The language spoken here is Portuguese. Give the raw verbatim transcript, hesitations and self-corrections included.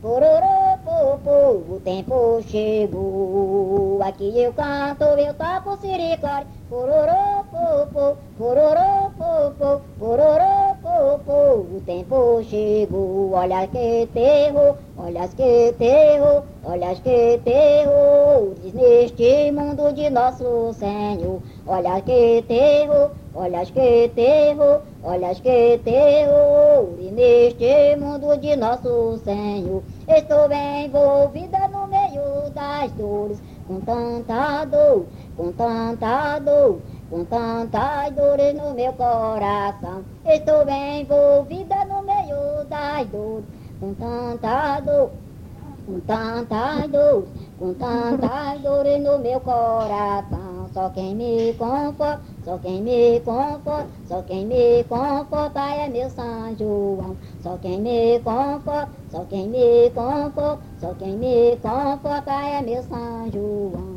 pororô, popô, o tempo chegou. Aqui eu canto, eu toco siricorde, pororô, popô, pororô, popô, pororô, popô, o tempo chegou. Olha que terror, olha que terror, olha que terror, diz neste mundo de nosso Senhor. Olha que terror, olha que terror, olha que terror, e neste mundo de nosso Senhor. Estou envolvida no meio das dores, com tanta dor, com tanta dor, com tantas dores no meu coração. Estou envolvida no meio das dores, com tanta dor, com tantas dores, com tantas dores no meu coração. Só quem me conforta, só quem me conforta, só quem me conforta é meu São João. Só quem me conforta, só quem me conforta, só quem me conforta é meu São João.